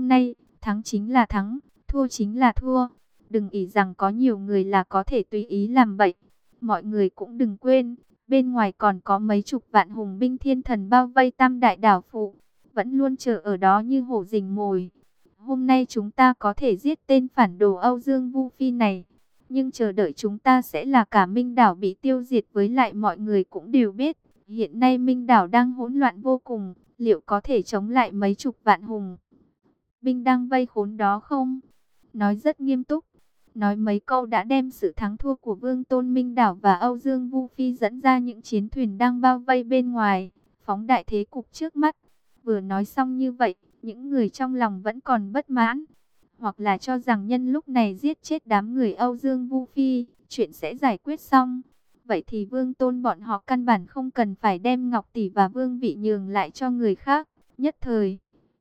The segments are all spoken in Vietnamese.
hôm nay, thắng chính là thắng, thua chính là thua. Đừng ỷ rằng có nhiều người là có thể tùy ý làm bậy. Mọi người cũng đừng quên, bên ngoài còn có mấy chục vạn hùng binh thiên thần bao vây Tam Đại Đảo Phụ, vẫn luôn chờ ở đó như hổ rình mồi. Hôm nay chúng ta có thể giết tên phản đồ Âu Dương Vu Phi này, nhưng chờ đợi chúng ta sẽ là cả Minh Đảo bị tiêu diệt. Với lại mọi người cũng đều biết, hiện nay Minh Đảo đang hỗn loạn vô cùng, liệu có thể chống lại mấy chục vạn hùng binh đang vây khốn đó không? Nói rất nghiêm túc, nói mấy câu đã đem sự thắng thua của Vương Tôn Minh Đảo và Âu Dương Vu Phi dẫn ra những chiến thuyền đang bao vây bên ngoài, phóng đại thế cục trước mắt. Vừa nói xong như vậy, những người trong lòng vẫn còn bất mãn, hoặc là cho rằng nhân lúc này giết chết đám người Âu Dương Vu Phi, chuyện sẽ giải quyết xong. Vậy thì Vương Tôn bọn họ căn bản không cần phải đem Ngọc Tỷ và Vương Vị nhường lại cho người khác. Nhất thời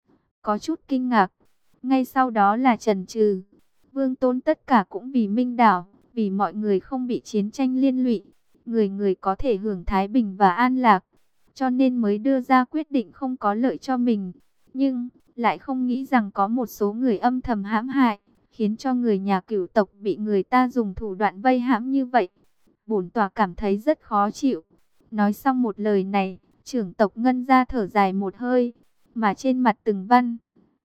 có chút kinh ngạc, ngay sau đó là chần chừ. Vương Tôn tất cả cũng vì Minh Đảo, vì mọi người không bị chiến tranh liên lụy, người người có thể hưởng thái bình và an lạc, cho nên mới đưa ra quyết định không có lợi cho mình. Nhưng lại không nghĩ rằng có một số người âm thầm hãm hại, khiến cho người nhà Cửu tộc bị người ta dùng thủ đoạn vây hãm như vậy. Bổn tòa cảm thấy rất khó chịu. Nói xong một lời này, trưởng tộc Ngân ra thở dài một hơi, mà trên mặt Từng Văn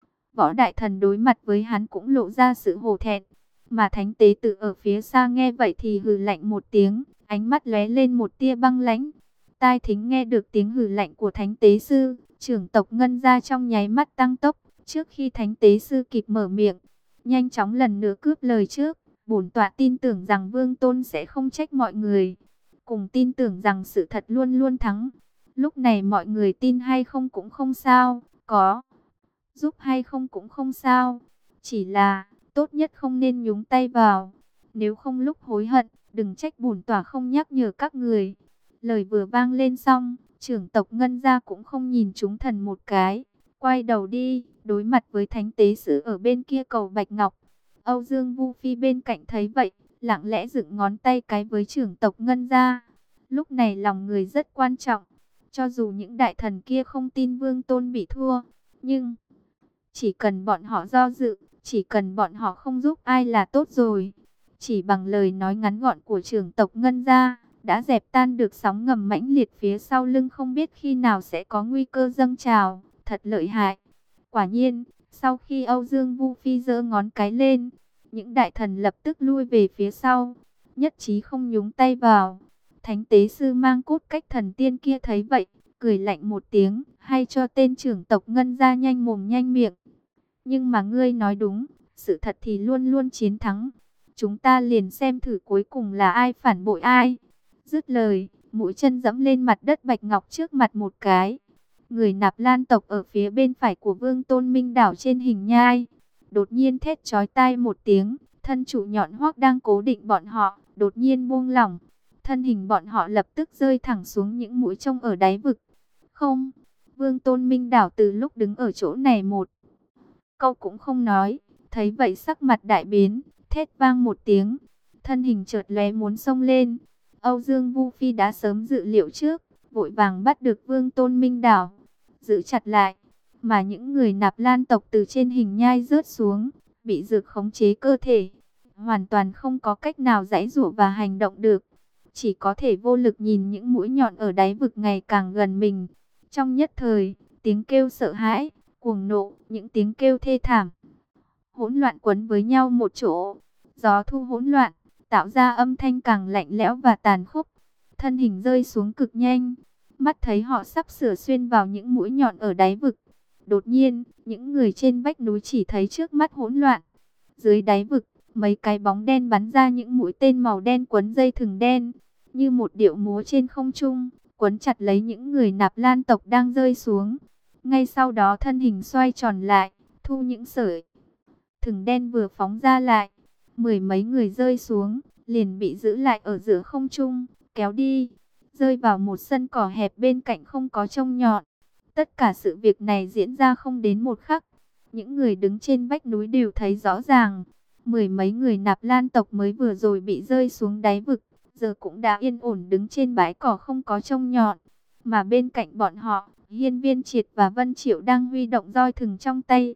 Võ đại thần đối mặt với hắn cũng lộ ra sự hổ thẹn. Mà Thánh Tế Tự ở phía xa nghe vậy thì hừ lạnh một tiếng, ánh mắt lóe lên một tia băng lãnh. Tai thính nghe được tiếng hừ lạnh của Thánh Tế Sư, trưởng tộc Ngân ra trong nháy mắt tăng tốc. Trước khi Thánh Tế Sư kịp mở miệng, nhanh chóng lần nữa cướp lời trước. Bổn tọa tin tưởng rằng Vương Tôn sẽ không trách mọi người, cùng tin tưởng rằng sự thật luôn luôn thắng. Lúc này mọi người tin hay không cũng không sao, có giúp hay không cũng không sao, chỉ là tốt nhất không nên nhúng tay vào, nếu không lúc hối hận, đừng trách bổn tòa không nhắc nhở các người. Lời vừa vang lên xong, trưởng tộc Ngân gia cũng không nhìn chúng thần một cái, quay đầu đi, đối mặt với Thánh Tế Sư ở bên kia cầu Bạch Ngọc. Âu Dương Vu Phi bên cạnh thấy vậy, lặng lẽ dựng ngón tay cái với trưởng tộc Ngân gia. Lúc này lòng người rất quan trọng, cho dù những đại thần kia không tin Vương Tôn bị thua, nhưng chỉ cần bọn họ do dự, chỉ cần bọn họ không giúp ai là tốt rồi. Chỉ bằng lời nói ngắn gọn của trưởng tộc Ngân gia, đã dẹp tan được sóng ngầm mãnh liệt phía sau lưng không biết khi nào sẽ có nguy cơ dâng trào, thật lợi hại. Quả nhiên, sau khi Âu Dương Vu Phi giơ ngón cái lên, những đại thần lập tức lui về phía sau, nhất trí không nhúng tay vào. Thánh Tế Sư mang cốt cách thần tiên kia thấy vậy, cười lạnh một tiếng, hay cho tên trưởng tộc Ngân gia nhanh mồm nhanh miệng. Nhưng mà ngươi nói đúng, sự thật thì luôn luôn chiến thắng. Chúng ta liền xem thử cuối cùng là ai phản bội ai. Dứt lời, mũi chân dẫm lên mặt đất bạch ngọc trước mặt một cái. Người Nạp Lan tộc ở phía bên phải của Vương Tôn Minh Đảo trên hình nhai đột nhiên thét chói tai một tiếng, thân chủ nhọn hoắc đang cố định bọn họ, đột nhiên buông lỏng. Thân hình bọn họ lập tức rơi thẳng xuống những mũi trông ở đáy vực. Không, Vương Tôn Minh Đảo từ lúc đứng ở chỗ này một câu cũng không nói, thấy vậy sắc mặt đại biến, thét vang một tiếng, thân hình chợt lóe muốn xông lên. Âu Dương Vu Phi đã sớm dự liệu trước, vội vàng bắt được Vương Tôn Minh Đảo, giữ chặt lại, mà những người Nạp Lan tộc từ trên hình nhai rớt xuống, bị dược khống chế cơ thể, hoàn toàn không có cách nào giãy giụa và hành động được, chỉ có thể vô lực nhìn những mũi nhọn ở đáy vực ngày càng gần mình. Trong nhất thời, tiếng kêu sợ hãi, cuồng nộ, những tiếng kêu thê thảm, hỗn loạn quấn với nhau một chỗ. Gió thu hỗn loạn, tạo ra âm thanh càng lạnh lẽo và tàn khốc. Thân hình rơi xuống cực nhanh, mắt thấy họ sắp sửa xuyên vào những mũi nhọn ở đáy vực. Đột nhiên, những người trên vách núi chỉ thấy trước mắt hỗn loạn. Dưới đáy vực, mấy cái bóng đen bắn ra những mũi tên màu đen quấn dây thừng đen, như một điệu múa trên không trung, quấn chặt lấy những người Nạp Lan tộc đang rơi xuống. Ngay sau đó thân hình xoay tròn lại, thu những sợi thừng đen vừa phóng ra lại. Mười mấy người rơi xuống, liền bị giữ lại ở giữa không trung, kéo đi, rơi vào một sân cỏ hẹp bên cạnh không có trông nhọn. Tất cả sự việc này diễn ra không đến một khắc. Những người đứng trên vách núi đều thấy rõ ràng. Mười mấy người Nạp Lan tộc mới vừa rồi bị rơi xuống đáy vực, giờ cũng đã yên ổn đứng trên bãi cỏ không có trông nhọn. Mà bên cạnh bọn họ, Hiên Viên Triệt và Vân Triệu đang huy động roi thừng trong tay.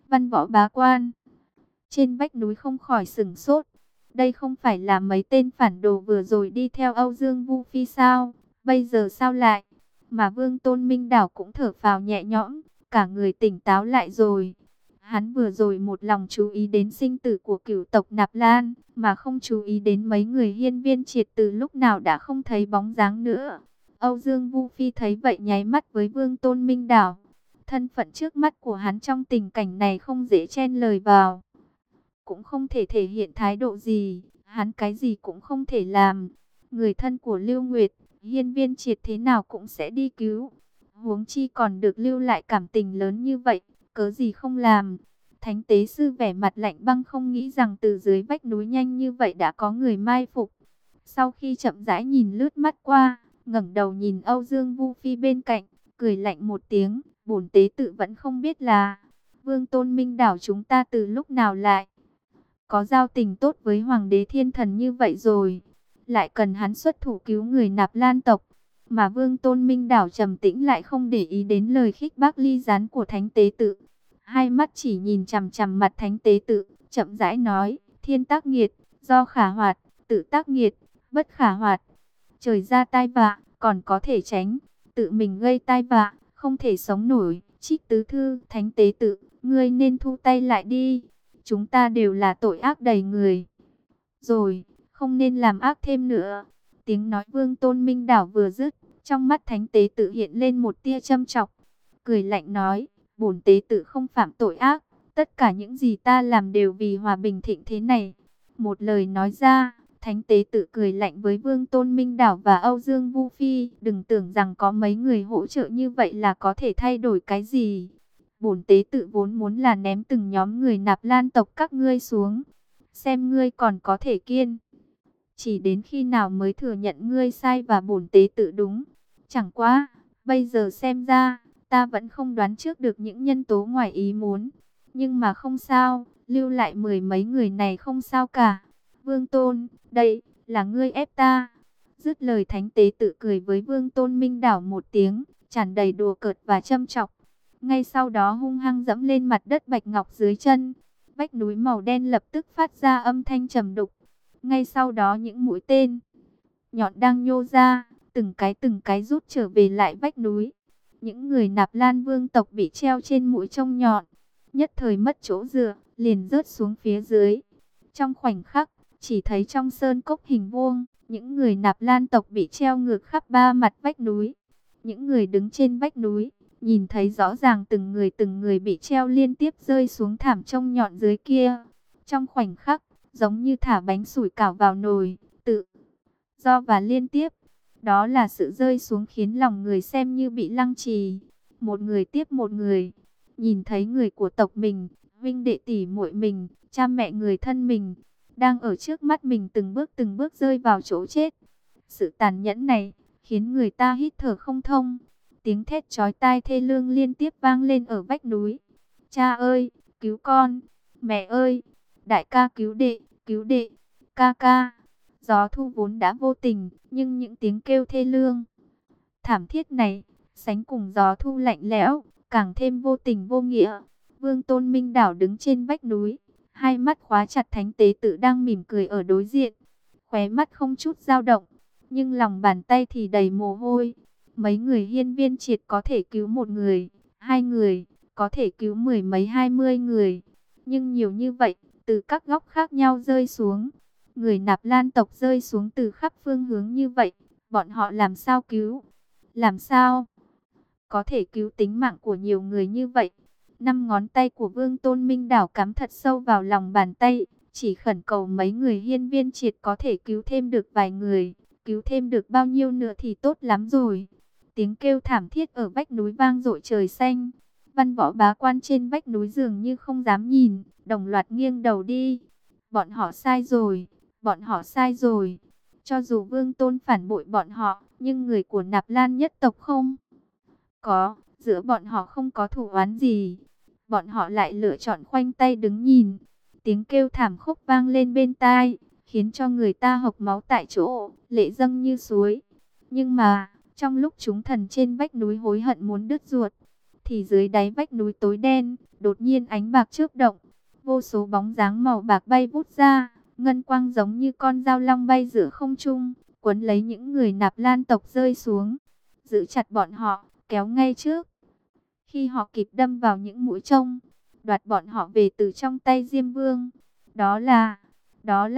Văn võ bá quan trên vách núi không khỏi sửng sốt. Đây không phải là mấy tên phản đồ vừa rồi đi theo Âu Dương Vu Phi sao? Bây giờ sao lại? Mà Vương Tôn Minh Đảo cũng thở phào nhẹ nhõm, cả người tỉnh táo lại rồi. Hắn vừa rồi một lòng chú ý đến sinh tử của cửu tộc Nạp Lan, mà không chú ý đến mấy người Hiên Viên Triệt từ lúc nào đã không thấy bóng dáng nữa. Âu Dương Vu Phi thấy vậy nháy mắt với Vương Tôn Minh Đảo. Thân phận trước mắt của hắn trong tình cảnh này không dễ chen lời vào, cũng không thể thể hiện thái độ gì, hắn cái gì cũng không thể làm. Người thân của Lưu Nguyệt, Hiên Viên Triệt thế nào cũng sẽ đi cứu. Huống chi còn được lưu lại cảm tình lớn như vậy, cớ gì không làm. Thánh tế sư vẻ mặt lạnh băng, không nghĩ rằng từ dưới vách núi nhanh như vậy đã có người mai phục. Sau khi chậm rãi nhìn lướt mắt qua, ngẩng đầu nhìn Âu Dương Vu Phi bên cạnh, cười lạnh một tiếng, bổn tế tự vẫn không biết là Vương Tôn Minh Đảo chúng ta từ lúc nào lại có giao tình tốt với Hoàng đế Thiên Thần như vậy rồi, lại cần hắn xuất thủ cứu người Nạp Lan tộc. Mà Vương Tôn Minh Đảo trầm tĩnh lại không để ý đến lời khích bác ly gián của Thánh Tế Tự. Hai mắt chỉ nhìn chằm chằm mặt Thánh Tế Tự, chậm rãi nói, thiên tác nghiệt, do khả hoạt, tự tác nghiệt, bất khả hoạt. Trời ra tai vạ, còn có thể tránh, tự mình gây tai vạ, không thể sống nổi. Trích tứ thư, Thánh Tế Tự, ngươi nên thu tay lại đi. Chúng ta đều là tội ác đầy người rồi, không nên làm ác thêm nữa. Tiếng nói Vương Tôn Minh Đảo vừa dứt, trong mắt Thánh Tế Tự hiện lên một tia châm chọc, cười lạnh nói, bổn tế tự không phạm tội ác, tất cả những gì ta làm đều vì hòa bình thịnh thế này. Một lời nói ra, Thánh Tế Tự cười lạnh với Vương Tôn Minh Đảo và Âu Dương Vu Phi, đừng tưởng rằng có mấy người hỗ trợ như vậy là có thể thay đổi cái gì. Bổn tế tự vốn muốn là ném từng nhóm người Nạp Lan tộc các ngươi xuống, xem ngươi còn có thể kiên chỉ đến khi nào mới thừa nhận ngươi sai và bổn tế tự đúng. Chẳng qua, bây giờ xem ra, ta vẫn không đoán trước được những nhân tố ngoài ý muốn. Nhưng mà không sao, lưu lại mười mấy người này không sao cả. Vương Tôn, đây, là ngươi ép ta. Dứt lời Thánh Tế Tự cười với Vương Tôn Minh Đảo một tiếng, tràn đầy đùa cợt và châm chọc. Ngay sau đó hung hăng dẫm lên mặt đất bạch ngọc dưới chân. Vách núi màu đen lập tức phát ra âm thanh trầm đục. Ngay sau đó những mũi tên nhọn đang nhô ra, từng cái rút trở về lại vách núi. Những người Nạp Lan vương tộc bị treo trên mũi trông nhọn, nhất thời mất chỗ dựa, liền rớt xuống phía dưới. Trong khoảnh khắc, chỉ thấy trong sơn cốc hình vuông, những người Nạp Lan tộc bị treo ngược khắp ba mặt vách núi. Những người đứng trên vách núi, nhìn thấy rõ ràng từng người bị treo liên tiếp rơi xuống thảm trông nhọn dưới kia. Trong khoảnh khắc, giống như thả bánh sủi cảo vào nồi, tự do và liên tiếp. Đó là sự rơi xuống khiến lòng người xem như bị lăng trì. Một người tiếp một người, nhìn thấy người của tộc mình, huynh đệ tỷ muội mình, cha mẹ người thân mình, đang ở trước mắt mình từng bước rơi vào chỗ chết. Sự tàn nhẫn này, khiến người ta hít thở không thông. Tiếng thét chói tai thê lương liên tiếp vang lên ở vách núi. Cha ơi, cứu con! Mẹ ơi, đại ca cứu đệ, ca ca! Gió thu vốn đã vô tình, nhưng những tiếng kêu thê lương, thảm thiết này, sánh cùng gió thu lạnh lẽo, càng thêm vô tình vô nghĩa. Vương Tôn Minh Đảo đứng trên vách núi, hai mắt khóa chặt Thánh Tế Tự đang mỉm cười ở đối diện. Khóe mắt không chút dao động, nhưng lòng bàn tay thì đầy mồ hôi. Mấy người Hiên Viên Triệt có thể cứu một người, hai người, có thể cứu mười mấy 20 người. Nhưng nhiều như vậy, từ các góc khác nhau rơi xuống. Người Nạp Lan tộc rơi xuống từ khắp phương hướng như vậy, bọn họ làm sao cứu? Làm sao có thể cứu tính mạng của nhiều người như vậy? Năm ngón tay của Vương Tôn Minh Đảo cắm thật sâu vào lòng bàn tay, chỉ khẩn cầu mấy người Hiên Viên Triệt có thể cứu thêm được vài người, cứu thêm được bao nhiêu nữa thì tốt lắm rồi. Tiếng kêu thảm thiết ở vách núi vang dội trời xanh. Văn võ bá quan trên vách núi dường như không dám nhìn, đồng loạt nghiêng đầu đi. Bọn họ sai rồi, bọn họ sai rồi. Cho dù Vương Tôn phản bội bọn họ, nhưng người của Nạp Lan nhất tộc không có, giữa bọn họ không có thù oán gì. Bọn họ lại lựa chọn khoanh tay đứng nhìn. Tiếng kêu thảm khốc vang lên bên tai, khiến cho người ta hộc máu tại chỗ, lệ dâng như suối. Nhưng mà, trong lúc chúng thần trên vách núi hối hận muốn đứt ruột, thì dưới đáy vách núi tối đen, đột nhiên ánh bạc chớp động, vô số bóng dáng màu bạc bay vút ra, ngân quang giống như con dao long bay giữa không trung, quấn lấy những người Nạp Lan tộc rơi xuống, giữ chặt bọn họ, kéo ngay trước. Khi họ kịp đâm vào những mũi trông, đoạt bọn họ về từ trong tay Diêm Vương. Đó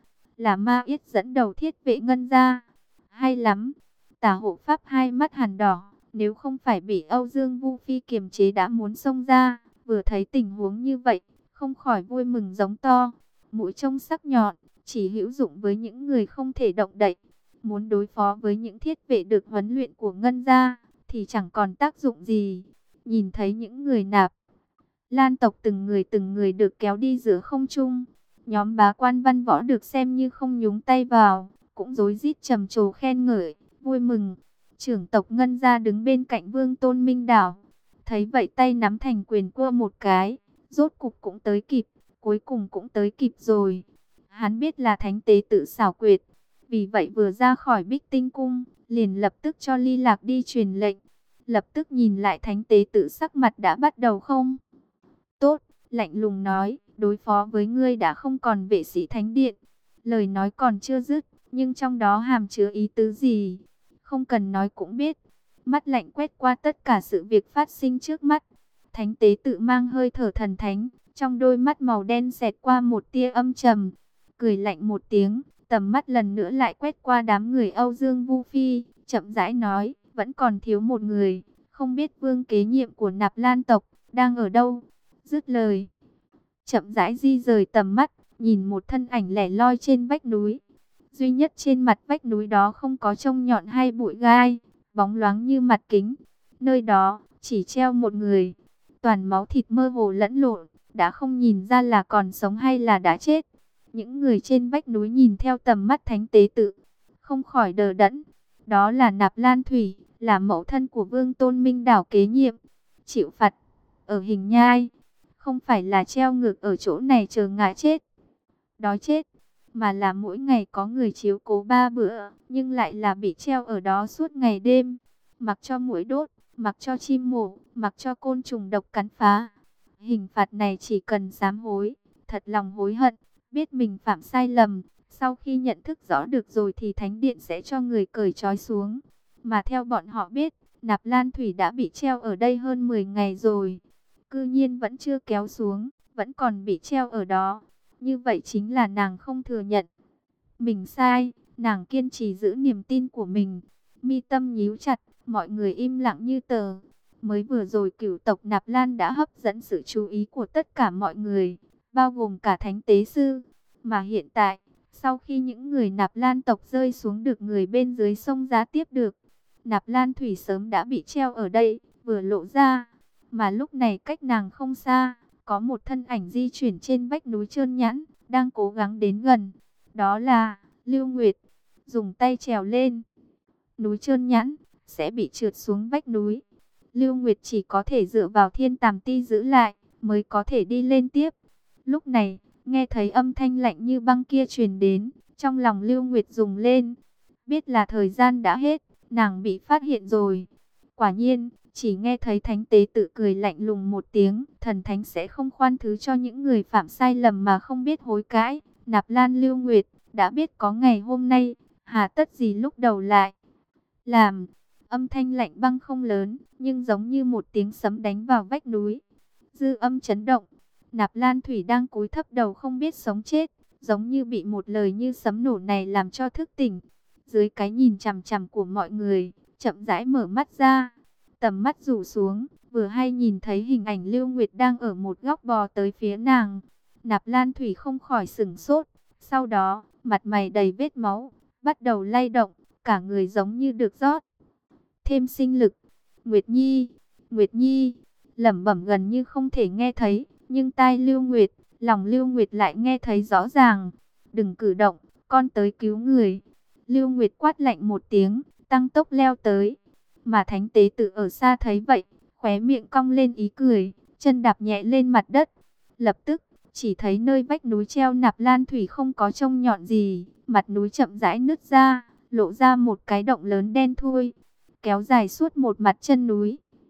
là Ma Yết dẫn đầu thiết vệ ngân gia. Hay lắm, Tả hộ pháp hai mắt hằn đỏ, nếu không phải bị Âu Dương Vu Phi kiềm chế đã muốn xông ra, vừa thấy tình huống như vậy, không khỏi vui mừng giống to. Mũi trông sắc nhọn, chỉ hữu dụng với những người không thể động đậy. Muốn đối phó với những thiết vệ được huấn luyện của ngân gia, thì chẳng còn tác dụng gì. Nhìn thấy những người Nạp Lan tộc từng người được kéo đi giữa không trung, nhóm bá quan văn võ được xem như không nhúng tay vào, cũng rối rít trầm trồ khen ngợi, vui mừng. Trưởng tộc Ngân gia đứng bên cạnh Vương Tôn Minh Đảo, thấy vậy tay nắm thành quyền cua một cái, rốt cục cũng tới kịp, cuối cùng cũng tới kịp rồi. Hắn biết là thánh tế tự xảo quyệt, vì vậy vừa ra khỏi Bích Tinh cung, liền lập tức cho Ly Lạc đi truyền lệnh. Lập tức nhìn lại thánh tế tự, sắc mặt đã bắt đầu không tốt, lạnh lùng nói, đối phó với ngươi đã không còn vệ sĩ thánh điện. Lời nói còn chưa dứt, nhưng trong đó hàm chứa ý tứ gì, không cần nói cũng biết. Mắt lạnh quét qua tất cả sự việc phát sinh trước mắt. Thánh tế tự mang hơi thở thần thánh, trong đôi mắt màu đen xẹt qua một tia âm trầm, cười lạnh một tiếng, tầm mắt lần nữa lại quét qua đám người Âu Dương Vu Phi, chậm rãi nói, vẫn còn thiếu một người, không biết vương kế nhiệm của Nạp Lan tộc đang ở đâu. Dứt lời, chậm rãi di rời tầm mắt, nhìn một thân ảnh lẻ loi trên vách núi. Duy nhất trên mặt vách núi đó không có trông nhọn hay bụi gai, bóng loáng như mặt kính. Nơi đó chỉ treo một người, toàn máu thịt mơ hồ lẫn lộn, đã không nhìn ra là còn sống hay là đã chết. Những người trên vách núi nhìn theo tầm mắt thánh tế tự, không khỏi đờ đẫn. Đó là Nạp Lan Thủy, là mẫu thân của Vương Tôn Minh Đảo kế nhiệm, chịu phạt ở Hình Nhai, không phải là treo ngược ở chỗ này chờ ngã chết, đói chết, mà là mỗi ngày có người chiếu cố 3 bữa, nhưng lại là bị treo ở đó suốt ngày đêm, mặc cho muỗi đốt, mặc cho chim mổ, mặc cho côn trùng độc cắn phá. Hình phạt này chỉ cần sám hối, thật lòng hối hận, biết mình phạm sai lầm, sau khi nhận thức rõ được rồi thì thánh điện sẽ cho người cởi trói xuống. Mà theo bọn họ biết, Nạp Lan Thủy đã bị treo ở đây hơn 10 ngày rồi, cư nhiên vẫn chưa kéo xuống, vẫn còn bị treo ở đó. Như vậy chính là nàng không thừa nhận mình sai, nàng kiên trì giữ niềm tin của mình. Mi tâm nhíu chặt, mọi người im lặng như tờ. Mới vừa rồi cửu tộc Nạp Lan đã hấp dẫn sự chú ý của tất cả mọi người, bao gồm cả thánh tế sư. Mà hiện tại, sau khi những người Nạp Lan tộc rơi xuống được người bên dưới sông giá tiếp được, Nạp Lan Thủy sớm đã bị treo ở đây, vừa lộ ra. Mà lúc này cách nàng không xa, có một thân ảnh di chuyển trên vách núi trơn nhẵn, đang cố gắng đến gần. Đó là Lưu Nguyệt, dùng tay trèo lên núi trơn nhẵn, sẽ bị trượt xuống vách núi. Lưu Nguyệt chỉ có thể dựa vào thiên tàm ti giữ lại, mới có thể đi lên tiếp. Lúc này, nghe thấy âm thanh lạnh như băng kia truyền đến, trong lòng Lưu Nguyệt rùng lên. Biết là thời gian đã hết, nàng bị phát hiện rồi. Quả nhiên, chỉ nghe thấy thánh tế tự cười lạnh lùng một tiếng, thần thánh sẽ không khoan thứ cho những người phạm sai lầm mà không biết hối cải. Nạp Lan Lưu Nguyệt đã biết có ngày hôm nay, hà tất gì lúc đầu lại làm. Âm thanh lạnh băng không lớn, nhưng giống như một tiếng sấm đánh vào vách núi. Dư âm chấn động, Nạp Lan Thủy đang cúi thấp đầu không biết sống chết, giống như bị một lời như sấm nổ này làm cho thức tỉnh. Dưới cái nhìn chằm chằm của mọi người, chậm rãi mở mắt ra. Tầm mắt rủ xuống, vừa hay nhìn thấy hình ảnh Lưu Nguyệt đang ở một góc bò tới phía nàng. Nạp Lan Thủy không khỏi sửng sốt, sau đó, mặt mày đầy vết máu, bắt đầu lay động, cả người giống như được rót thêm sinh lực. Nguyệt Nhi, Nguyệt Nhi, lẩm bẩm gần như không thể nghe thấy, nhưng tai Lưu Nguyệt, lòng Lưu Nguyệt lại nghe thấy rõ ràng. Đừng cử động, con tới cứu người. Lưu Nguyệt quát lạnh một tiếng, tăng tốc leo tới. Mà thánh tế tự ở xa thấy vậy, khóe miệng cong lên ý cười, chân đạp nhẹ lên mặt đất. Lập tức, chỉ thấy nơi vách núi treo Nạp Lan Thủy không có trông nhọn gì, mặt núi chậm rãi nứt ra, lộ ra một cái động lớn đen thui, kéo dài suốt một mặt chân núi.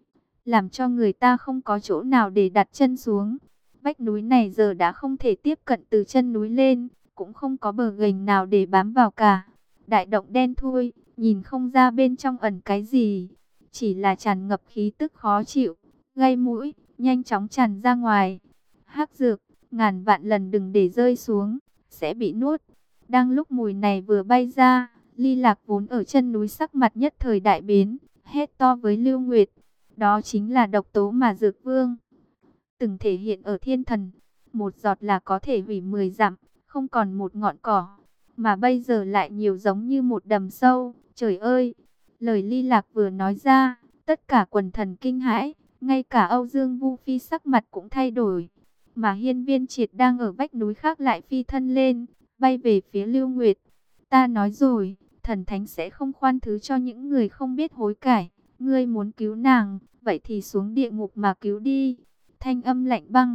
làm cho người ta không có chỗ nào để đặt chân xuống. Vách núi này giờ đã không thể tiếp cận từ chân núi lên, cũng không có bờ ghềnh nào để bám vào cả. Đại động đen thui, nhìn không ra bên trong ẩn cái gì, chỉ là tràn ngập khí tức khó chịu, gây mũi, nhanh chóng tràn ra ngoài. Hắc dược, ngàn vạn lần đừng để rơi xuống, sẽ bị nuốt. Đang lúc mùi này vừa bay ra, Ly Lạc vốn ở chân núi sắc mặt nhất thời đại biến, hét to với Lưu Nguyệt. Đó chính là độc tố mà Dược Vương từng thể hiện ở Thiên Thần. Một giọt là có thể hủy 10 dặm, không còn một ngọn cỏ. Mà bây giờ lại nhiều giống như một đầm sâu. Trời ơi! Lời Ly Lạc vừa nói ra, tất cả quần thần kinh hãi. Ngay cả Âu Dương Vu Phi sắc mặt cũng thay đổi. Mà Hiên Viên Triệt đang ở vách núi khác lại phi thân lên, bay về phía Lưu Nguyệt. Ta nói rồi, thần thánh sẽ không khoan thứ cho những người không biết hối cải. Ngươi muốn cứu nàng, vậy thì xuống địa ngục mà cứu đi. Thanh âm lạnh băng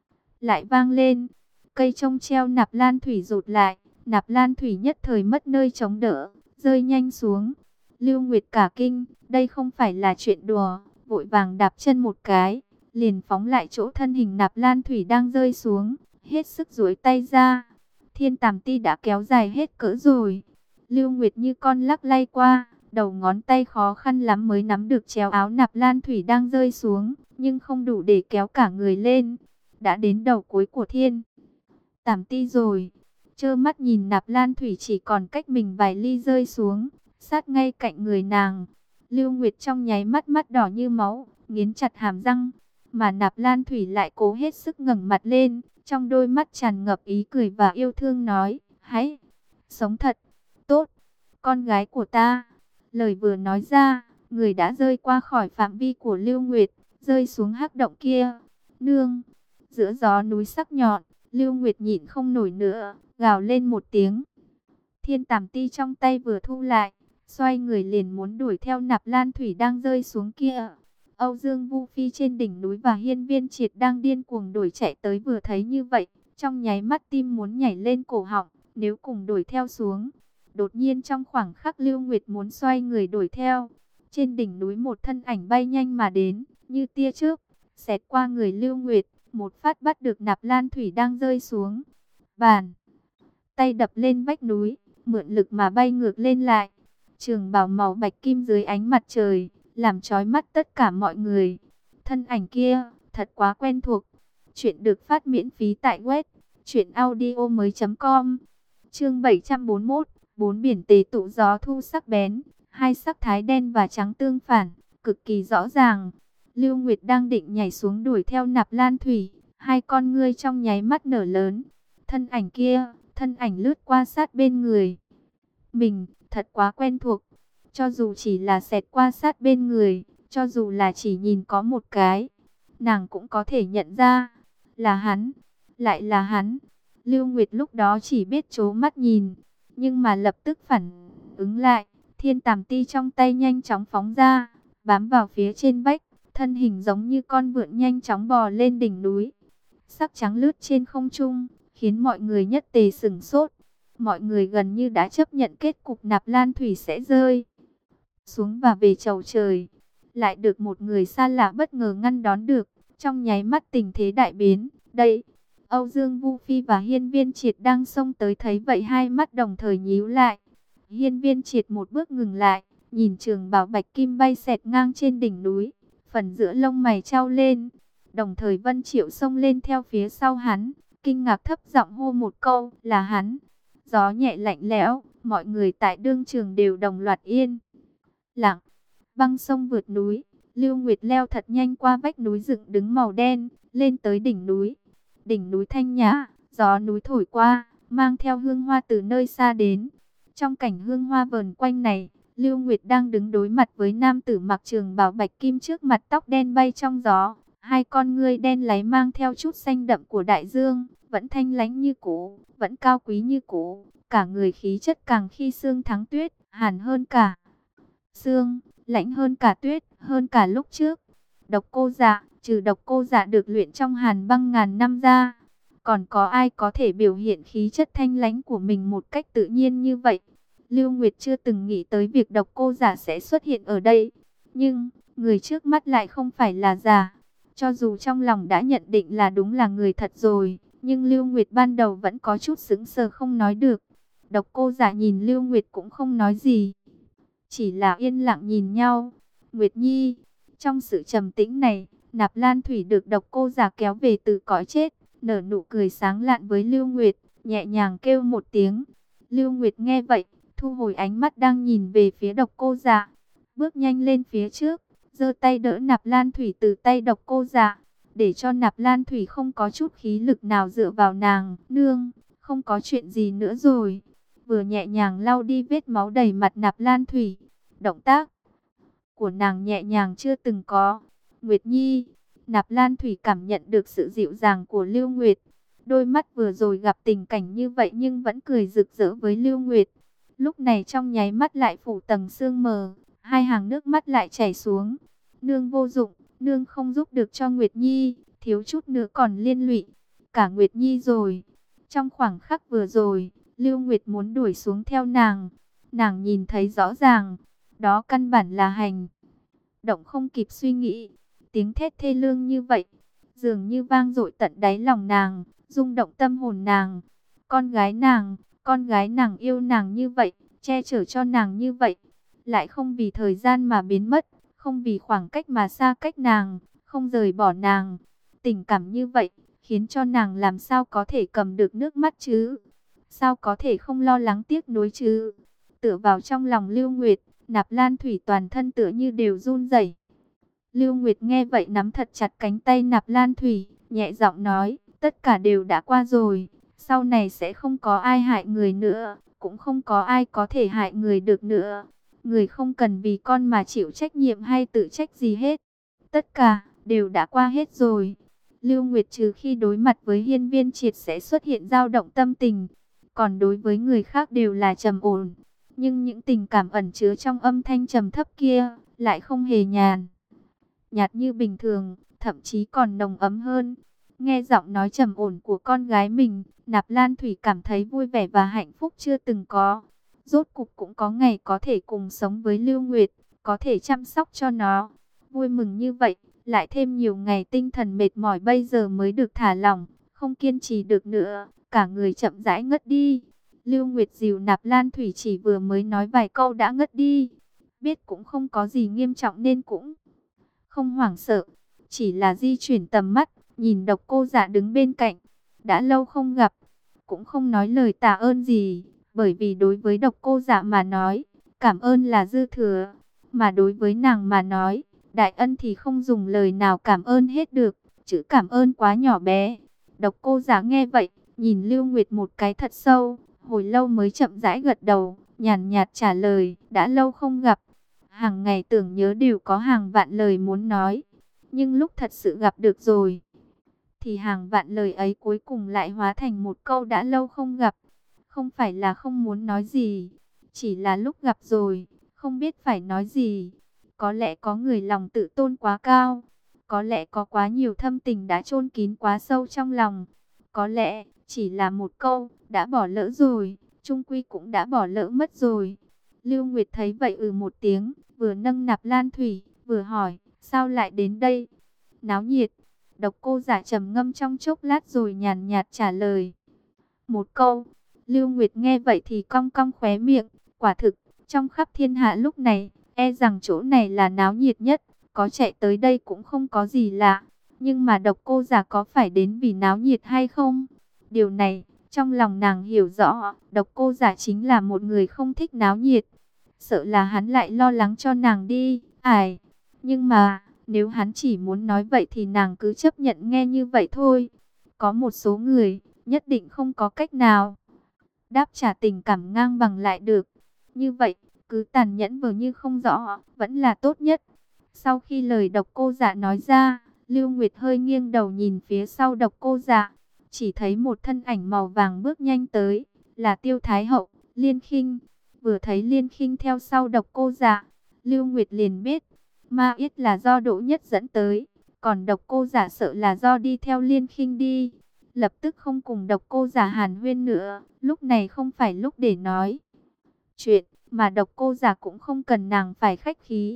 lại vang lên. Cây trông treo nạp lan thủy rụt lại, nạp lan thủy nhất thời mất nơi chống đỡ, rơi nhanh xuống. Lưu Nguyệt cả kinh, đây không phải là chuyện đùa, vội vàng đạp chân một cái, liền phóng lại chỗ thân hình nạp lan thủy đang rơi xuống, hết sức duỗi tay ra. Thiên Tàm Ti đã kéo dài hết cỡ rồi. Lưu Nguyệt như con lắc lay qua, đầu ngón tay khó khăn lắm mới nắm được chéo áo nạp lan thủy đang rơi xuống, nhưng không đủ để kéo cả người lên. Đã đến đầu cuối của Thiên Tàm Ti rồi. Trơ mắt nhìn nạp lan thủy chỉ còn cách mình vài ly rơi xuống, sát ngay cạnh người nàng. Lưu Nguyệt trong nháy mắt mắt đỏ như máu, nghiến chặt hàm răng. Mà nạp lan thủy lại cố hết sức ngẩng mặt lên, trong đôi mắt tràn ngập ý cười và yêu thương nói, hãy sống thật, tốt, con gái của ta. Lời vừa nói ra, người đã rơi qua khỏi phạm vi của Lưu Nguyệt, rơi xuống hắc động kia. Nương! Giữa gió núi sắc nhọn, Lưu Nguyệt nhịn không nổi nữa, gào lên một tiếng. Thiên Tàm Ti trong tay vừa thu lại, xoay người liền muốn đuổi theo nạp lan thủy đang rơi xuống kia. Âu Dương Vu Phi trên đỉnh núi và Hiên Viên Triệt đang điên cuồng đuổi chạy tới, vừa thấy như vậy, trong nháy mắt tim muốn nhảy lên cổ họng, nếu cùng đuổi theo xuống. Đột nhiên trong khoảng khắc Lưu Nguyệt muốn xoay người đuổi theo, trên đỉnh núi một thân ảnh bay nhanh mà đến, như tia chớp, xẹt qua người Lưu Nguyệt, một phát bắt được nạp lan thủy đang rơi xuống. Bàn tay đập lên vách núi, mượn lực mà bay ngược lên lại. Trường bào màu bạch kim dưới ánh mặt trời, làm chói mắt tất cả mọi người. Thân ảnh kia, thật quá quen thuộc. Chuyện được phát miễn phí tại web truyệnaudiomoi.com. Chương 741, bốn biển tề tụ gió thu sắc bén, hai sắc thái đen và trắng tương phản, cực kỳ rõ ràng. Lưu Nguyệt đang định nhảy xuống đuổi theo nạp lan thủy, hai con ngươi trong nháy mắt nở lớn. Thân ảnh kia, thân ảnh lướt qua sát bên người mình, thật quá quen thuộc. Cho dù chỉ là xẹt qua sát bên người, cho dù là chỉ nhìn có một cái, nàng cũng có thể nhận ra, là hắn, lại là hắn. Lưu Nguyệt lúc đó chỉ biết trố mắt nhìn, nhưng mà lập tức phản ứng lại, Thiên Tàm Ti trong tay nhanh chóng phóng ra, bám vào phía trên vách, thân hình giống như con vượn nhanh chóng bò lên đỉnh núi. Sắc trắng lướt trên không trung, khiến mọi người nhất tề sửng sốt. Mọi người gần như đã chấp nhận kết cục nạp lan thủy sẽ rơi xuống và về chầu trời. Lại được một người xa lạ bất ngờ ngăn đón được, trong nháy mắt tình thế đại biến. Đây, Âu Dương Vu Phi và Hiên Viên Triệt đang xông tới, thấy vậy hai mắt đồng thời nhíu lại. Hiên Viên Triệt một bước ngừng lại, nhìn trường bào bạch kim bay xẹt ngang trên đỉnh núi, phần giữa lông mày trao lên. Đồng thời Vân Triệu xông lên theo phía sau hắn, kinh ngạc thấp giọng hô một câu, là hắn. Gió nhẹ lạnh lẽo, mọi người tại đương trường đều đồng loạt yên lặng. Băng sông vượt núi, Lưu Nguyệt leo thật nhanh qua vách núi dựng đứng màu đen, lên tới đỉnh núi. Đỉnh núi thanh nhã, gió núi thổi qua, mang theo hương hoa từ nơi xa đến. Trong cảnh hương hoa vờn quanh này, Lưu Nguyệt đang đứng đối mặt với nam tử mặc trường bào bạch kim trước mặt, tóc đen bay trong gió. Hai con ngươi đen láy mang theo chút xanh đậm của đại dương, vẫn thanh lãnh như cũ, vẫn cao quý như cũ. Cả người khí chất càng khi sương thắng tuyết, hàn hơn cả sương, lạnh hơn cả tuyết, hơn cả lúc trước. Độc Cô Dạ, trừ Độc Cô Dạ được luyện trong hàn băng ngàn năm ra, còn có ai có thể biểu hiện khí chất thanh lãnh của mình một cách tự nhiên như vậy? Lưu Nguyệt chưa từng nghĩ tới việc Độc Cô Dạ sẽ xuất hiện ở đây. Nhưng, người trước mắt lại không phải là giả. Cho dù trong lòng đã nhận định là đúng là người thật rồi, nhưng Lưu Nguyệt ban đầu vẫn có chút sững sờ không nói được. Độc Cô Giả nhìn Lưu Nguyệt cũng không nói gì, chỉ là yên lặng nhìn nhau. Nguyệt Nhi, trong sự trầm tĩnh này, Nạp Lan Thủy được Độc Cô Giả kéo về từ cõi chết, nở nụ cười sáng lạn với Lưu Nguyệt, nhẹ nhàng kêu một tiếng. Lưu Nguyệt nghe vậy, thu hồi ánh mắt đang nhìn về phía Độc Cô Giả, bước nhanh lên phía trước, giơ tay đỡ Nạp Lan Thủy từ tay Độc Cô Giả, để cho Nạp Lan Thủy không có chút khí lực nào dựa vào nàng. Nương, không có chuyện gì nữa rồi. Vừa nhẹ nhàng lau đi vết máu đầy mặt Nạp Lan Thủy, động tác của nàng nhẹ nhàng chưa từng có. Nguyệt Nhi, Nạp Lan Thủy cảm nhận được sự dịu dàng của Lưu Nguyệt. Đôi mắt vừa rồi gặp tình cảnh như vậy nhưng vẫn cười rực rỡ với Lưu Nguyệt. Lúc này trong nháy mắt lại phủ tầng sương mờ, hai hàng nước mắt lại chảy xuống. Nương vô dụng, nương không giúp được cho Nguyệt Nhi, thiếu chút nữa còn liên lụy cả Nguyệt Nhi rồi. Trong khoảng khắc vừa rồi, Lưu Nguyệt muốn đuổi xuống theo nàng. Nàng nhìn thấy rõ ràng, đó căn bản là hành động không kịp suy nghĩ. Tiếng thét thê lương như vậy, dường như vang dội tận đáy lòng nàng, rung động tâm hồn nàng. Con gái nàng yêu nàng như vậy, che chở cho nàng như vậy, lại không vì thời gian mà biến mất, không vì khoảng cách mà xa cách nàng, không rời bỏ nàng. Tình cảm như vậy, khiến cho nàng làm sao có thể cầm được nước mắt chứ? Sao có thể không lo lắng tiếc nuối chứ? Tựa vào trong lòng Lưu Nguyệt, Nạp Lan Thủy toàn thân tựa như đều run rẩy. Lưu Nguyệt nghe vậy nắm thật chặt cánh tay Nạp Lan Thủy, nhẹ giọng nói, tất cả đều đã qua rồi, sau này sẽ không có ai hại người nữa, cũng không có ai có thể hại người được nữa. Người không cần vì con mà chịu trách nhiệm hay tự trách gì hết. Tất cả đều đã qua hết rồi. Lưu Nguyệt trừ khi đối mặt với Hiên Viên Triệt sẽ xuất hiện dao động tâm tình, còn đối với người khác đều là trầm ổn. Nhưng những tình cảm ẩn chứa trong âm thanh trầm thấp kia lại không hề nhạt như bình thường, thậm chí còn nồng ấm hơn. Nghe giọng nói trầm ổn của con gái mình, Nạp Lan Thủy cảm thấy vui vẻ và hạnh phúc chưa từng có. Rốt cục cũng có ngày có thể cùng sống với Lưu Nguyệt, có thể chăm sóc cho nó. Vui mừng như vậy, lại thêm nhiều ngày tinh thần mệt mỏi bây giờ mới được thả lỏng, không kiên trì được nữa, cả người chậm rãi ngất đi. Lưu Nguyệt dìu Nạp Lan Thủy chỉ vừa mới nói vài câu đã ngất đi. Biết cũng không có gì nghiêm trọng nên cũng không hoảng sợ, chỉ là di chuyển tầm mắt, nhìn Độc Cô Giả đứng bên cạnh. Đã lâu không gặp, cũng không nói lời tạ ơn gì, bởi vì đối với Độc Cô Giả mà nói, cảm ơn là dư thừa, mà đối với nàng mà nói, đại ân thì không dùng lời nào cảm ơn hết được, chữ cảm ơn quá nhỏ bé. Độc Cô Giả nghe vậy, nhìn Lưu Nguyệt một cái thật sâu, hồi lâu mới chậm rãi gật đầu, nhàn nhạt trả lời, đã lâu không gặp. Hàng ngày tưởng nhớ đều có hàng vạn lời muốn nói, nhưng lúc thật sự gặp được rồi, thì hàng vạn lời ấy cuối cùng lại hóa thành một câu đã lâu không gặp. Không phải là không muốn nói gì, chỉ là lúc gặp rồi, không biết phải nói gì. Có lẽ có người lòng tự tôn quá cao, có lẽ có quá nhiều thâm tình đã chôn kín quá sâu trong lòng. Có lẽ chỉ là một câu, đã bỏ lỡ rồi, chung quy cũng đã bỏ lỡ mất rồi. Lưu Nguyệt thấy vậy một tiếng, vừa nâng Nạp Lan Thủy, vừa hỏi, sao lại đến đây? Náo nhiệt. Độc Cô Giả trầm ngâm trong chốc lát rồi nhàn nhạt trả lời một câu. Lưu Nguyệt nghe vậy thì cong cong khóe miệng, quả thực, trong khắp thiên hạ lúc này, e rằng chỗ này là náo nhiệt nhất, có chạy tới đây cũng không có gì lạ. Nhưng mà Độc Cô Giả có phải đến vì náo nhiệt hay không? Điều này, trong lòng nàng hiểu rõ, Độc Cô Giả chính là một người không thích náo nhiệt. Sợ là hắn lại lo lắng cho nàng đi, nhưng mà, nếu hắn chỉ muốn nói vậy thì nàng cứ chấp nhận nghe như vậy thôi. Có một số người, nhất định không có cách nào đáp trả tình cảm ngang bằng lại được. Như vậy, cứ tàn nhẫn vờ như không rõ, vẫn là tốt nhất. Sau khi lời Độc Cô Giả nói ra, Lưu Nguyệt hơi nghiêng đầu nhìn phía sau Độc Cô Giả, chỉ thấy một thân ảnh màu vàng bước nhanh tới, là Tiêu Thái Hậu, Liên Khinh. Vừa thấy Liên Khinh theo sau Độc Cô Giả, Lưu Nguyệt liền biết, ma yết là do Đỗ Nhất dẫn tới, còn Độc Cô Giả sợ là do đi theo Liên Khinh đi. Lập tức không cùng Độc Cô Giả hàn huyên nữa, lúc này không phải lúc để nói chuyện, mà Độc Cô Giả cũng không cần nàng phải khách khí.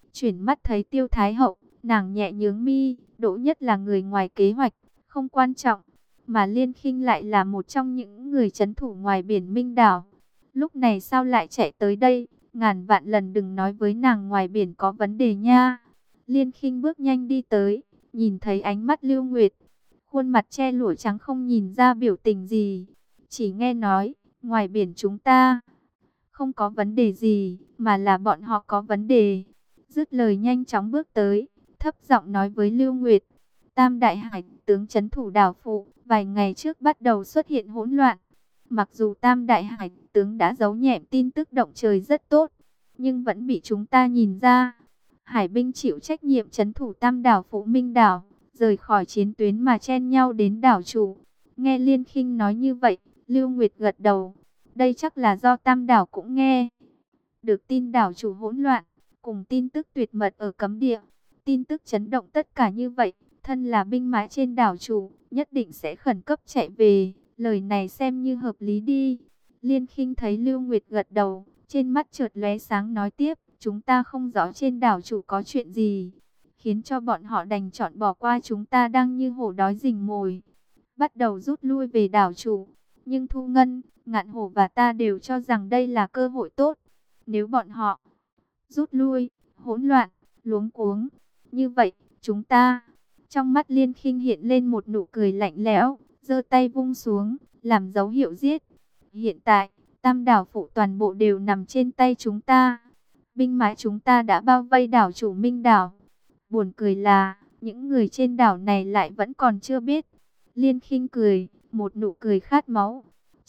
Chuyển mắt thấy Tiêu Thái Hậu, nàng nhẹ nhướng mi, Đỗ Nhất là người ngoài kế hoạch, không quan trọng, mà Liên Khinh lại là một trong những người trấn thủ ngoài biển Minh Đảo. Lúc này sao lại chạy tới đây? Ngàn vạn lần đừng nói với nàng ngoài biển có vấn đề nha. Liên Khinh bước nhanh đi tới, nhìn thấy ánh mắt Lưu Nguyệt, khuôn mặt che lụa trắng không nhìn ra biểu tình gì, chỉ nghe nói, ngoài biển chúng ta không có vấn đề gì, mà là bọn họ có vấn đề. Dứt lời nhanh chóng bước tới, thấp giọng nói với Lưu Nguyệt, Tam Đại Hải tướng trấn thủ đảo phụ, vài ngày trước bắt đầu xuất hiện hỗn loạn. Mặc dù Tam Đại Hải tướng đã giấu nhẹm tin tức động trời rất tốt, nhưng vẫn bị chúng ta nhìn ra. Hải binh chịu trách nhiệm trấn thủ Tam đảo phụ Minh đảo, rời khỏi chiến tuyến mà chen nhau đến đảo chủ. Nghe Liên Khinh nói như vậy, Lưu Nguyệt gật đầu. Đây chắc là do Tam đảo cũng nghe được tin đảo chủ hỗn loạn, cùng tin tức tuyệt mật ở cấm địa. Tin tức chấn động tất cả như vậy, thân là binh mã trên đảo chủ, nhất định sẽ khẩn cấp chạy về. Lời này xem như hợp lý đi. Liên Khinh thấy Lưu Nguyệt gật đầu, trên mắt chợt lóe sáng nói tiếp, chúng ta không rõ trên đảo chủ có chuyện gì, khiến cho bọn họ đành chọn bỏ qua chúng ta đang như hổ đói rình mồi, bắt đầu rút lui về đảo chủ. Nhưng Thu Ngân, Ngạn Hổ và ta đều cho rằng đây là cơ hội tốt. Nếu bọn họ rút lui, hỗn loạn, luống cuống, như vậy, chúng ta... Trong mắt Liên Khinh hiện lên một nụ cười lạnh lẽo, giơ tay vung xuống, làm dấu hiệu giết. Hiện tại, Tam đảo phụ toàn bộ đều nằm trên tay chúng ta. Binh mã chúng ta đã bao vây đảo chủ Minh đảo. Buồn cười là, những người trên đảo này lại vẫn còn chưa biết. Liên Khinh cười, một nụ cười khát máu.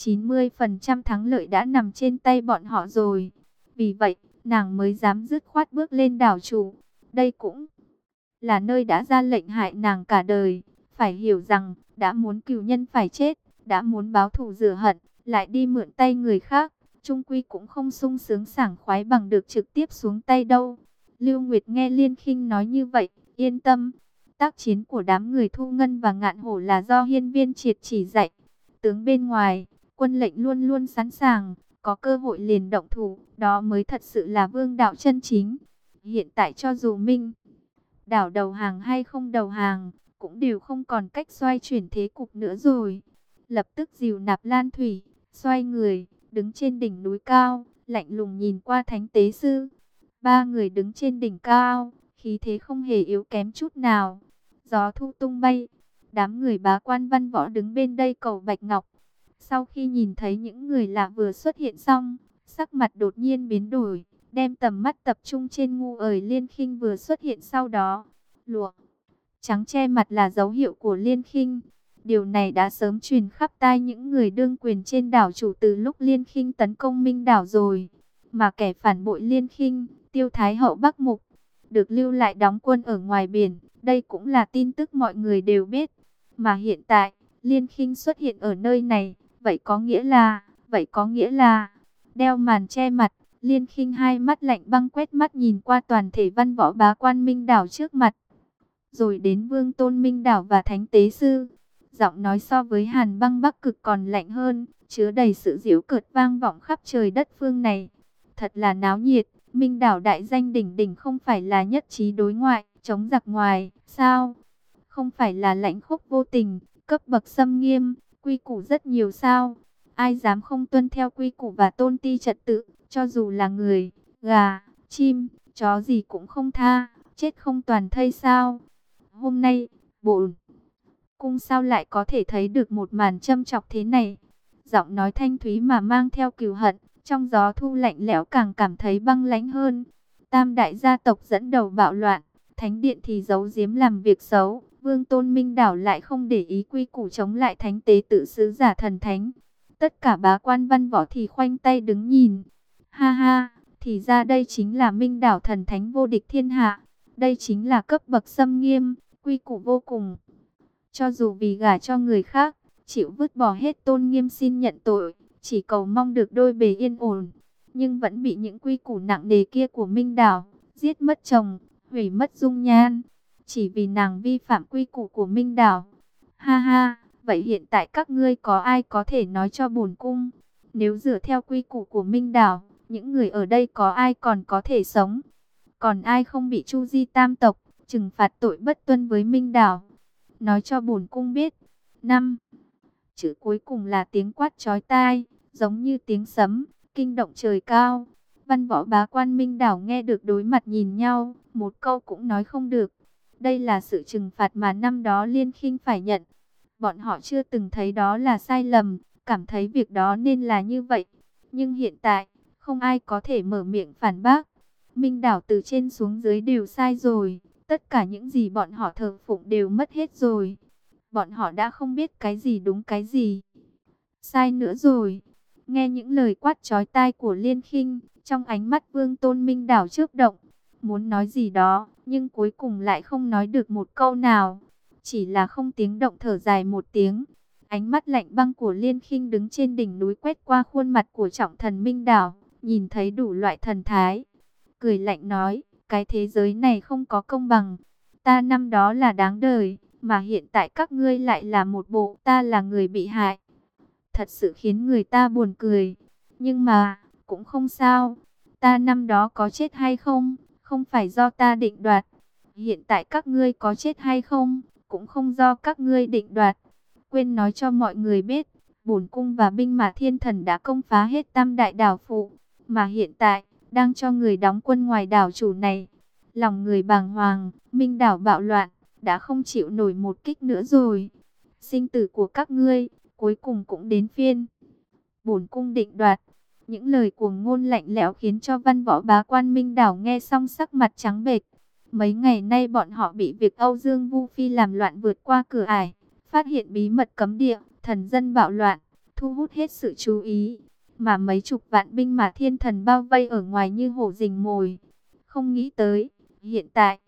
90% thắng lợi đã nằm trên tay bọn họ rồi. Vì vậy, nàng mới dám dứt khoát bước lên đảo chủ. Đây cũng là nơi đã ra lệnh hại nàng cả đời. Phải hiểu rằng, đã muốn cừu nhân phải chết, đã muốn báo thù rửa hận, lại đi mượn tay người khác, chung quy cũng không sung sướng sảng khoái bằng được trực tiếp xuống tay đâu. Lưu Nguyệt nghe Liên Khinh nói như vậy, yên tâm. Tác chiến của đám người Thu Ngân và Ngạn Hổ là do hiên viên triệt chỉ dạy. Tướng bên ngoài, quân lệnh luôn luôn sẵn sàng, có cơ hội liền động thủ, đó mới thật sự là vương đạo chân chính. Hiện tại cho dù Minh đảo đầu hàng hay không đầu hàng, cũng đều không còn cách xoay chuyển thế cục nữa rồi. Lập tức dìu nạp lan thủy, xoay người, đứng trên đỉnh núi cao, lạnh lùng nhìn qua Thánh Tế Sư. Ba người đứng trên đỉnh cao, khí thế không hề yếu kém chút nào. Gió thu tung bay, đám người bá quan văn võ đứng bên đây cầu Bạch Ngọc. Sau khi nhìn thấy những người lạ vừa xuất hiện xong, sắc mặt đột nhiên biến đổi, đem tầm mắt tập trung trên ngu ởi Liên Khinh vừa xuất hiện sau đó. Lụa trắng che mặt là dấu hiệu của Liên Khinh. Điều này đã sớm truyền khắp tai những người đương quyền trên đảo chủ từ lúc Liên Khinh tấn công Minh đảo rồi. Mà kẻ phản bội Liên Khinh, Tiêu Thái Hậu Bắc Mục, được lưu lại đóng quân ở ngoài biển. Đây cũng là tin tức mọi người đều biết. Mà hiện tại, Liên Khinh xuất hiện ở nơi này, vậy có nghĩa là, đeo màn che mặt, Liên Khinh hai mắt lạnh băng quét mắt nhìn qua toàn thể văn võ bá quan Minh đảo trước mặt. Rồi đến Vương Tôn Minh đảo và Thánh Tế Sư. Giọng nói so với hàn băng Bắc Cực còn lạnh hơn, chứa đầy sự giễu cợt vang vọng khắp trời đất phương này. Thật là náo nhiệt, Minh đảo đại danh đỉnh đỉnh không phải là nhất trí đối ngoại, chống giặc ngoài, sao? Không phải là lãnh khốc vô tình, cấp bậc xâm nghiêm, quy củ rất nhiều sao? Ai dám không tuân theo quy củ và tôn ti trật tự, cho dù là người, gà, chim, chó gì cũng không tha, chết không toàn thây sao? Hôm nay, bổn cung sao lại có thể thấy được một màn châm chọc thế này? Giọng nói thanh thúy mà mang theo cừu hận, trong gió thu lạnh lẽo càng cảm thấy băng lãnh hơn. Tam đại gia tộc dẫn đầu bạo loạn, thánh điện thì giấu giếm làm việc xấu, Vương Tôn Minh đảo lại không để ý quy củ chống lại thánh tế tự sứ giả thần thánh. Tất cả bá quan văn võ thì khoanh tay đứng nhìn. Ha ha, thì ra đây chính là Minh đảo thần thánh vô địch thiên hạ. Đây chính là cấp bậc xâm nghiêm, quy củ vô cùng. Cho dù vì gả cho người khác, chịu vứt bỏ hết tôn nghiêm xin nhận tội, chỉ cầu mong được đôi bề yên ổn, nhưng vẫn bị những quy củ nặng nề kia của Minh đảo giết mất chồng, hủy mất dung nhan, chỉ vì nàng vi phạm quy củ của Minh đảo. Ha ha, vậy hiện tại các ngươi có ai có thể nói cho bổn cung, nếu dựa theo quy củ của Minh đảo, những người ở đây có ai còn có thể sống? Còn ai không bị Chu Di tam tộc trừng phạt tội bất tuân với Minh Đảo? Nói cho bổn cung biết. 5 chữ cuối cùng là tiếng quát chói tai, giống như tiếng sấm, kinh động trời cao. Văn Võ Bá Quan Minh Đảo nghe được đối mặt nhìn nhau, một câu cũng nói không được. Đây là sự trừng phạt mà năm đó Liên Khinh phải nhận. Bọn họ chưa từng thấy đó là sai lầm, cảm thấy việc đó nên là như vậy. Nhưng hiện tại, không ai có thể mở miệng phản bác. Minh Đảo từ trên xuống dưới đều sai rồi, tất cả những gì bọn họ thờ phụng đều mất hết rồi. Bọn họ đã không biết cái gì đúng cái gì sai nữa rồi. Nghe những lời quát chói tai của Liên Khinh, trong ánh mắt Vương Tôn Minh Đảo chớp động, muốn nói gì đó, nhưng cuối cùng lại không nói được một câu nào, chỉ là không tiếng động thở dài một tiếng. Ánh mắt lạnh băng của Liên Khinh đứng trên đỉnh núi quét qua khuôn mặt của trọng thần Minh Đảo, nhìn thấy đủ loại thần thái, cười lạnh nói, cái thế giới này không có công bằng. Ta năm đó là đáng đời, mà hiện tại các ngươi lại là một bộ ta là người bị hại. Thật sự khiến người ta buồn cười. Nhưng mà, cũng không sao. Ta năm đó có chết hay không, không phải do ta định đoạt. Hiện tại các ngươi có chết hay không, cũng không do các ngươi định đoạt. Quên nói cho mọi người biết, bổn cung và binh mã thiên thần đã công phá hết Tam Đại đảo phụ, mà hiện tại đang cho người đóng quân ngoài đảo chủ này. Lòng người bàng hoàng, Minh đảo bạo loạn, đã không chịu nổi một kích nữa rồi. Sinh tử của các ngươi cuối cùng cũng đến phiên bổn cung định đoạt. Những lời cuồng ngôn lạnh lẽo khiến cho Văn Võ Bá Quan Minh đảo nghe xong sắc mặt trắng bệch. Mấy ngày nay bọn họ bị việc Âu Dương Vu Phi làm loạn vượt qua cửa ải, phát hiện bí mật cấm địa, thần dân bạo loạn, thu hút hết sự chú ý. Mà mấy chục vạn binh mã thiên thần bao vây ở ngoài như hổ rình mồi. Không nghĩ tới, hiện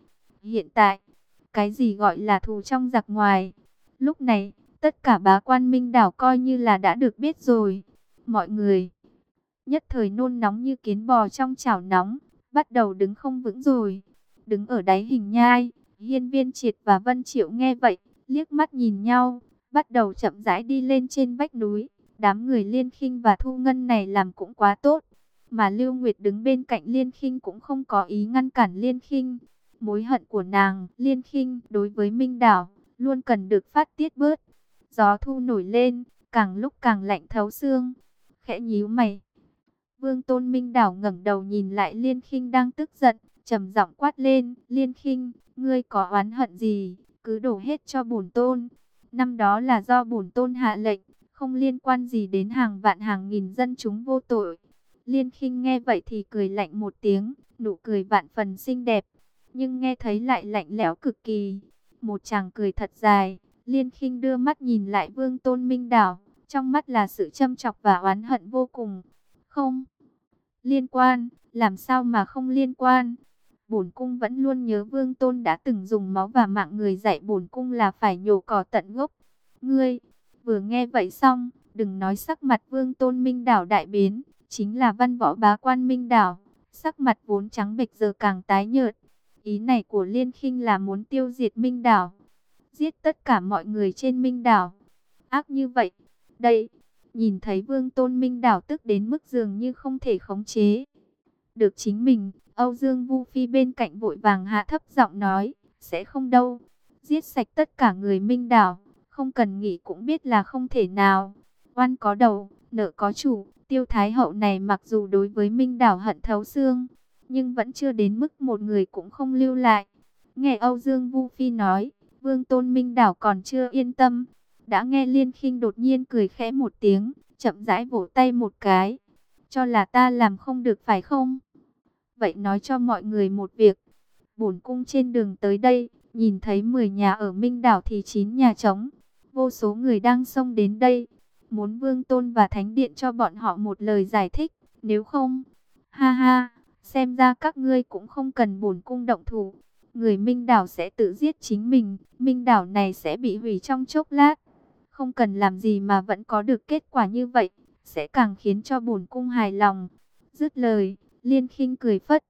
tại, cái gì gọi là thù trong giặc ngoài. Lúc này, tất cả bá quan Minh đảo coi như là đã được biết rồi. Mọi người nhất thời nôn nóng như kiến bò trong chảo nóng, bắt đầu đứng không vững rồi. Đứng ở đáy hình nhai, Hiên Viên Triệt và Vân Triệu nghe vậy, liếc mắt nhìn nhau, bắt đầu chậm rãi đi lên trên vách núi. Đám người Liên Khinh và Thu Ngân này làm cũng quá tốt, mà Lưu Nguyệt đứng bên cạnh Liên Khinh cũng không có ý ngăn cản Liên Khinh. Mối hận của nàng, Liên Khinh đối với Minh đảo luôn cần được phát tiết bớt. Gió thu nổi lên, càng lúc càng lạnh thấu xương. Khẽ nhíu mày, Vương Tôn Minh đảo ngẩng đầu nhìn lại Liên Khinh đang tức giận, trầm giọng quát lên, Liên Khinh, ngươi có oán hận gì, cứ đổ hết cho bổn tôn. Năm đó là do bổn tôn hạ lệnh, không liên quan gì đến hàng vạn hàng nghìn dân chúng vô tội. Liên Khinh nghe vậy thì cười lạnh một tiếng, nụ cười vạn phần xinh đẹp, nhưng nghe thấy lại lạnh lẽo cực kỳ. Một tràng cười thật dài, Liên Khinh đưa mắt nhìn lại Vương Tôn Minh đảo, trong mắt là sự châm chọc và oán hận vô cùng. Không liên quan, làm sao mà không liên quan? Bổn cung vẫn luôn nhớ Vương Tôn đã từng dùng máu và mạng người dạy bổn cung là phải nhổ cỏ tận gốc. Ngươi, vừa nghe vậy xong, đừng nói sắc mặt Vương Tôn Minh đảo đại biến, chính là Văn Võ Bá Quan Minh đảo, sắc mặt vốn trắng bệch giờ càng tái nhợt. Ý này của Liên Khinh là muốn tiêu diệt Minh đảo, giết tất cả mọi người trên Minh đảo. Ác như vậy, đây, nhìn thấy Vương Tôn Minh đảo tức đến mức dường như không thể khống chế được chính mình, Âu Dương Vu Phi bên cạnh vội vàng hạ thấp giọng nói, sẽ không đâu, giết sạch tất cả người Minh đảo, không cần nghĩ cũng biết là không thể nào. Oan có đầu, nợ có chủ, Tiêu Thái Hậu này mặc dù đối với Minh đảo hận thấu xương, nhưng vẫn chưa đến mức một người cũng không lưu lại. Nghe Âu Dương Vu Phi nói, Vương Tôn Minh đảo còn chưa yên tâm, đã nghe Liên Khinh đột nhiên cười khẽ một tiếng, chậm rãi vỗ tay một cái. Cho là ta làm không được phải không? Vậy nói cho mọi người một việc. Bổn cung trên đường tới đây, nhìn thấy 10 nhà ở Minh đảo thì 9 nhà trống. Vô số người đang xông đến đây. Muốn Vương Tôn và Thánh Điện cho bọn họ một lời giải thích. Nếu không, ha ha, xem ra các ngươi cũng không cần bổn cung động thủ. Người Minh đảo sẽ tự giết chính mình. Minh đảo này sẽ bị hủy trong chốc lát. Không cần làm gì mà vẫn có được kết quả như vậy, sẽ càng khiến cho bổn cung hài lòng. Dứt lời, Liên Khinh cười phất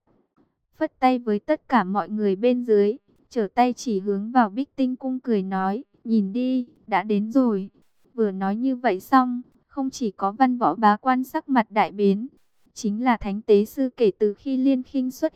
tay với tất cả mọi người bên dưới, trở tay chỉ hướng vào Bích Tinh cung cười nói, nhìn đi, đã đến rồi. Vừa nói như vậy xong, không chỉ có Văn Võ Bá Quan sắc mặt đại biến, chính là Thánh Tế Sư kể từ khi Liên Khinh xuất hiện,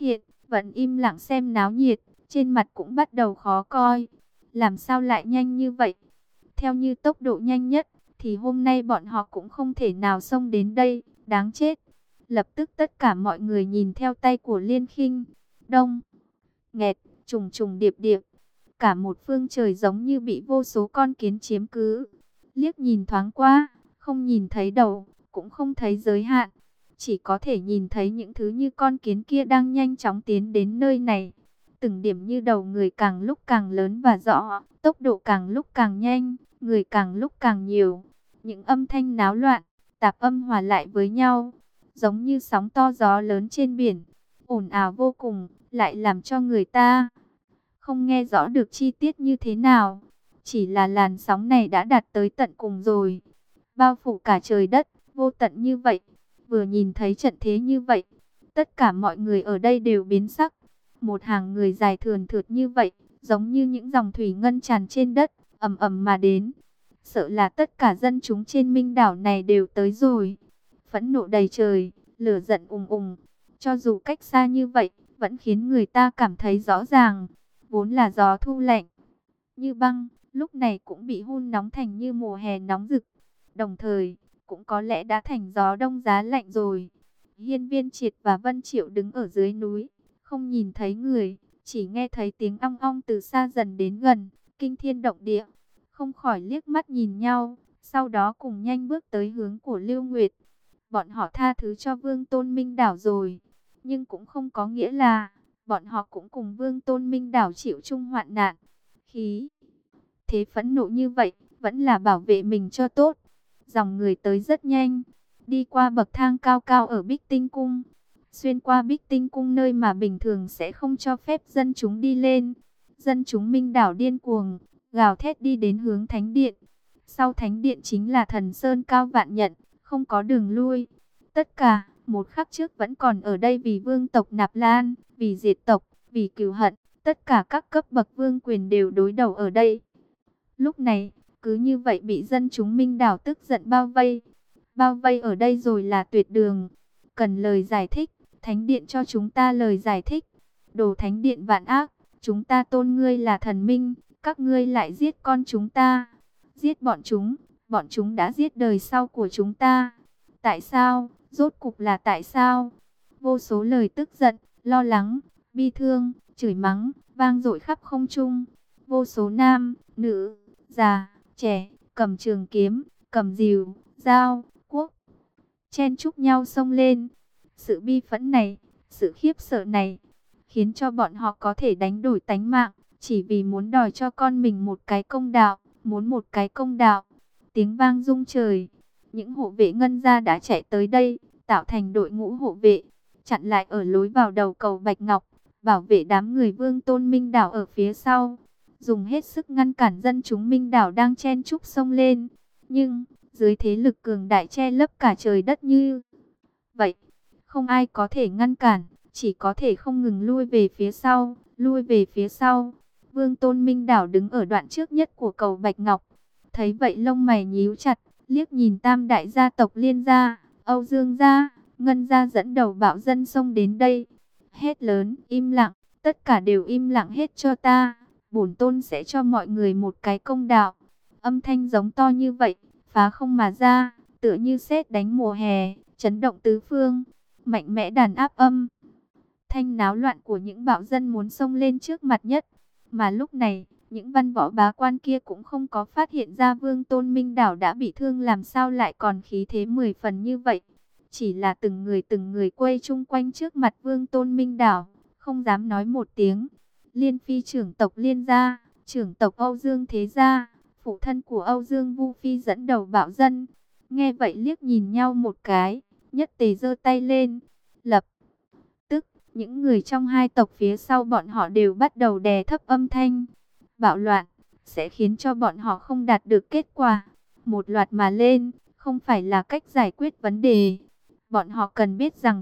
vẫn im lặng xem náo nhiệt, trên mặt cũng bắt đầu khó coi. Làm sao lại nhanh như vậy? Theo như tốc độ nhanh nhất, thì hôm nay bọn họ cũng không thể nào xông đến đây, đáng chết. Lập tức tất cả mọi người nhìn theo tay của Liên Khinh. Đông, nghẹt, trùng trùng điệp điệp. Cả một phương trời giống như bị vô số con kiến chiếm cứ. Liếc nhìn thoáng qua, không nhìn thấy đầu, cũng không thấy giới hạn. Chỉ có thể nhìn thấy những thứ như con kiến kia đang nhanh chóng tiến đến nơi này. Từng điểm như đầu người càng lúc càng lớn và rõ, tốc độ càng lúc càng nhanh, người càng lúc càng nhiều. Những âm thanh náo loạn, tạp âm hòa lại với nhau, giống như sóng to gió lớn trên biển, ồn ào vô cùng, lại làm cho người ta không nghe rõ được chi tiết như thế nào. Chỉ là làn sóng này đã đạt tới tận cùng rồi, bao phủ cả trời đất, vô tận như vậy. Vừa nhìn thấy trận thế như vậy, tất cả mọi người ở đây đều biến sắc. Một hàng người dài thườn thượt như vậy, giống như những dòng thủy ngân tràn trên đất, ầm ầm mà đến. Sợ là tất cả dân chúng trên Minh đảo này đều tới rồi. Phẫn nộ đầy trời, lửa giận ùng ùng. Cho dù cách xa như vậy, vẫn khiến người ta cảm thấy rõ ràng. Vốn là gió thu lạnh như băng, lúc này cũng bị hun nóng thành như mùa hè nóng rực. Đồng thời, cũng có lẽ đã thành gió đông giá lạnh rồi. Hiên Viên Triệt và Vân Triệu đứng ở dưới núi, không nhìn thấy người, chỉ nghe thấy tiếng ong ong từ xa dần đến gần, kinh thiên động địa. Không khỏi liếc mắt nhìn nhau, sau đó cùng nhanh bước tới hướng của Lưu Nguyệt. Bọn họ tha thứ cho Vương Tôn Minh Đảo rồi, nhưng cũng không có nghĩa là bọn họ cũng cùng Vương Tôn Minh Đảo chịu chung hoạn nạn. Khí thế phẫn nộ như vậy, vẫn là bảo vệ mình cho tốt. Dòng người tới rất nhanh, đi qua bậc thang cao cao ở Bích Tinh Cung, xuyên qua Bích Tinh Cung nơi mà bình thường sẽ không cho phép dân chúng đi lên. Dân chúng Minh Đảo điên cuồng, gào thét đi đến hướng Thánh Điện. Sau Thánh Điện chính là Thần Sơn Cao Vạn Nhận, không có đường lui. Tất cả, một khắc trước vẫn còn ở đây vì vương tộc Nạp Lan, vì diệt tộc, vì cừu hận. Tất cả các cấp bậc vương quyền đều đối đầu ở đây. Lúc này, cứ như vậy bị dân chúng Minh Đảo tức giận bao vây. Bao vây ở đây rồi là tuyệt đường. Cần lời giải thích, Thánh Điện cho chúng ta lời giải thích. Đồ Thánh Điện vạn ác, chúng ta tôn ngươi là thần minh, các ngươi lại giết con chúng ta. Giết bọn chúng đã giết đời sau của chúng ta. Tại sao? Rốt cục là tại sao? Vô số lời tức giận, lo lắng, bi thương, chửi mắng, vang dội khắp không trung. Vô số nam, nữ, già, trẻ, cầm trường kiếm, cầm rìu, dao, cuốc, chen chúc nhau xông lên. Sự bi phẫn này, sự khiếp sợ này, khiến cho bọn họ có thể đánh đổi tánh mạng, chỉ vì muốn đòi cho con mình một cái công đạo, muốn một cái công đạo. Tiếng vang rung trời, những hộ vệ Ngân gia đã chạy tới đây, tạo thành đội ngũ hộ vệ, chặn lại ở lối vào đầu cầu Bạch Ngọc, bảo vệ đám người Vương Tôn Minh Đảo ở phía sau, dùng hết sức ngăn cản dân chúng Minh Đảo đang chen chúc xông lên. Nhưng, dưới thế lực cường đại che lấp cả trời đất như vậy, không ai có thể ngăn cản, chỉ có thể không ngừng lui về phía sau, lui về phía sau. Vương Tôn Minh Đảo đứng ở đoạn trước nhất của cầu Bạch Ngọc, thấy vậy lông mày nhíu chặt, liếc nhìn tam đại gia tộc Liên gia, Âu Dương gia, Ngân gia dẫn đầu bạo dân xông đến đây. Hét lớn, im lặng, tất cả đều im lặng hết cho ta, bổn tôn sẽ cho mọi người một cái công đạo. Âm thanh giống to như vậy, phá không mà ra, tựa như sét đánh mùa hè, chấn động tứ phương, mạnh mẽ đàn áp âm thanh náo loạn của những bạo dân muốn xông lên trước mặt nhất. Mà lúc này, những văn võ bá quan kia cũng không có phát hiện ra Vương Tôn Minh Đảo đã bị thương, làm sao lại còn khí thế 10 phần như vậy. Chỉ là từng người quay chung quanh trước mặt Vương Tôn Minh Đảo, không dám nói một tiếng. Liên phi trưởng tộc Liên gia, trưởng tộc Âu Dương Thế gia, phụ thân của Âu Dương Vu Phi dẫn đầu bạo dân. Nghe vậy liếc nhìn nhau một cái, nhất tề giơ tay lên. Lập tức, những người trong hai tộc phía sau bọn họ đều bắt đầu đè thấp âm thanh. Bạo loạn sẽ khiến cho bọn họ không đạt được kết quả. Một loạt mà lên, không phải là cách giải quyết vấn đề. Bọn họ cần biết rằng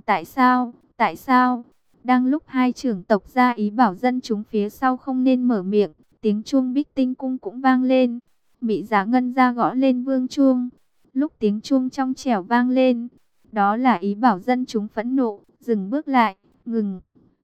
tại sao. Đang lúc hai trưởng tộc ra ý bảo dân chúng phía sau không nên mở miệng, tiếng chuông Bích Tinh Cung cũng vang lên. Mị Giá Ngân ra gõ lên vương chuông. Lúc tiếng chuông trong trẻo vang lên, đó là ý bảo dân chúng phẫn nộ, dừng bước lại, ngừng.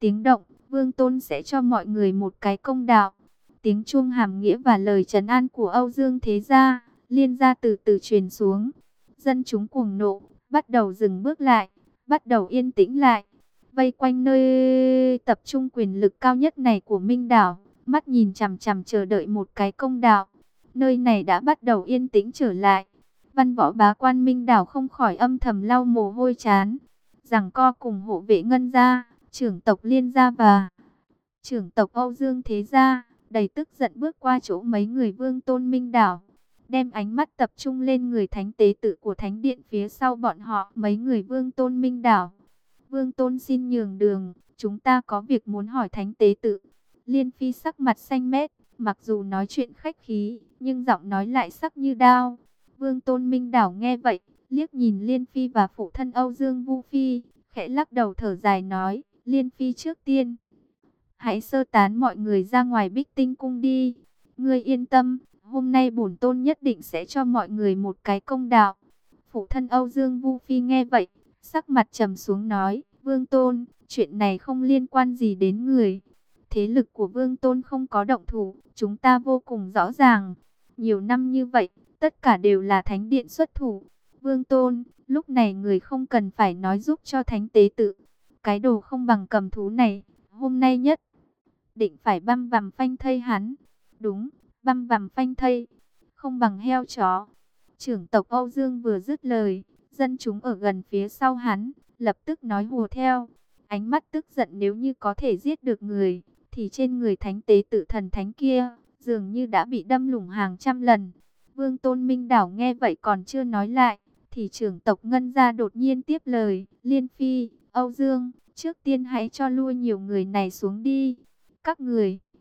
tiếng động, Vương Tôn sẽ cho mọi người một cái công đạo. Tiếng chuông hàm nghĩa và lời trấn an của Âu Dương Thế Gia, Liên Gia từ từ truyền xuống. Dân chúng cuồng nộ, bắt đầu dừng bước lại, bắt đầu yên tĩnh lại. Vây quanh nơi tập trung quyền lực cao nhất này của Minh Đảo, mắt nhìn chằm chằm chờ đợi một cái công đạo. Nơi này đã bắt đầu yên tĩnh trở lại. Văn võ bá quan Minh Đảo không khỏi âm thầm lau mồ hôi trán. Giằng co cùng hộ vệ Ngân Gia, trưởng tộc Liên Gia và trưởng tộc Âu Dương Thế Gia, đầy tức giận bước qua chỗ mấy người Vương Tôn Minh Đảo, đem ánh mắt tập trung lên người thánh tế tự của thánh điện phía sau bọn họ. Mấy người Vương Tôn Minh Đảo: Vương Tôn xin nhường đường, chúng ta có việc muốn hỏi thánh tế tự. Liên Phi sắc mặt xanh mét, mặc dù nói chuyện khách khí, nhưng giọng nói lại sắc như đao. Vương Tôn Minh Đảo nghe vậy, liếc nhìn Liên Phi và phụ thân Âu Dương Vu Phi, khẽ lắc đầu thở dài nói: Liên Phi trước tiên, hãy sơ tán mọi người ra ngoài Bích Tinh Cung đi. Ngươi yên tâm, hôm nay bổn tôn nhất định sẽ cho mọi người một cái công đạo. Phụ thân Âu Dương Vu Phi nghe vậy, sắc mặt trầm xuống nói: Vương Tôn, chuyện này không liên quan gì đến người. Thế lực của Vương Tôn không có động thủ, chúng ta vô cùng rõ ràng. Nhiều năm như vậy, tất cả đều là thánh điện xuất thủ. Vương Tôn, lúc này người không cần phải nói giúp cho thánh tế tự. Cái đồ không bằng cầm thú này, hôm nay nhất định phải băm vằm phanh thây hắn. Đúng, băm vằm phanh thây, không bằng heo chó. Trưởng tộc Âu Dương vừa dứt lời, dân chúng ở gần phía sau hắn lập tức nói hùa theo. Ánh mắt tức giận, nếu như có thể giết được người, thì trên người thánh tế tự thần thánh kia dường như đã bị đâm lủng hàng trăm lần. Vương Tôn Minh Đảo nghe vậy còn chưa nói lại, thì trưởng tộc Ngân Gia đột nhiên tiếp lời: Liên Phi, Âu Dương, trước tiên hãy cho lui nhiều người này xuống đi. Các người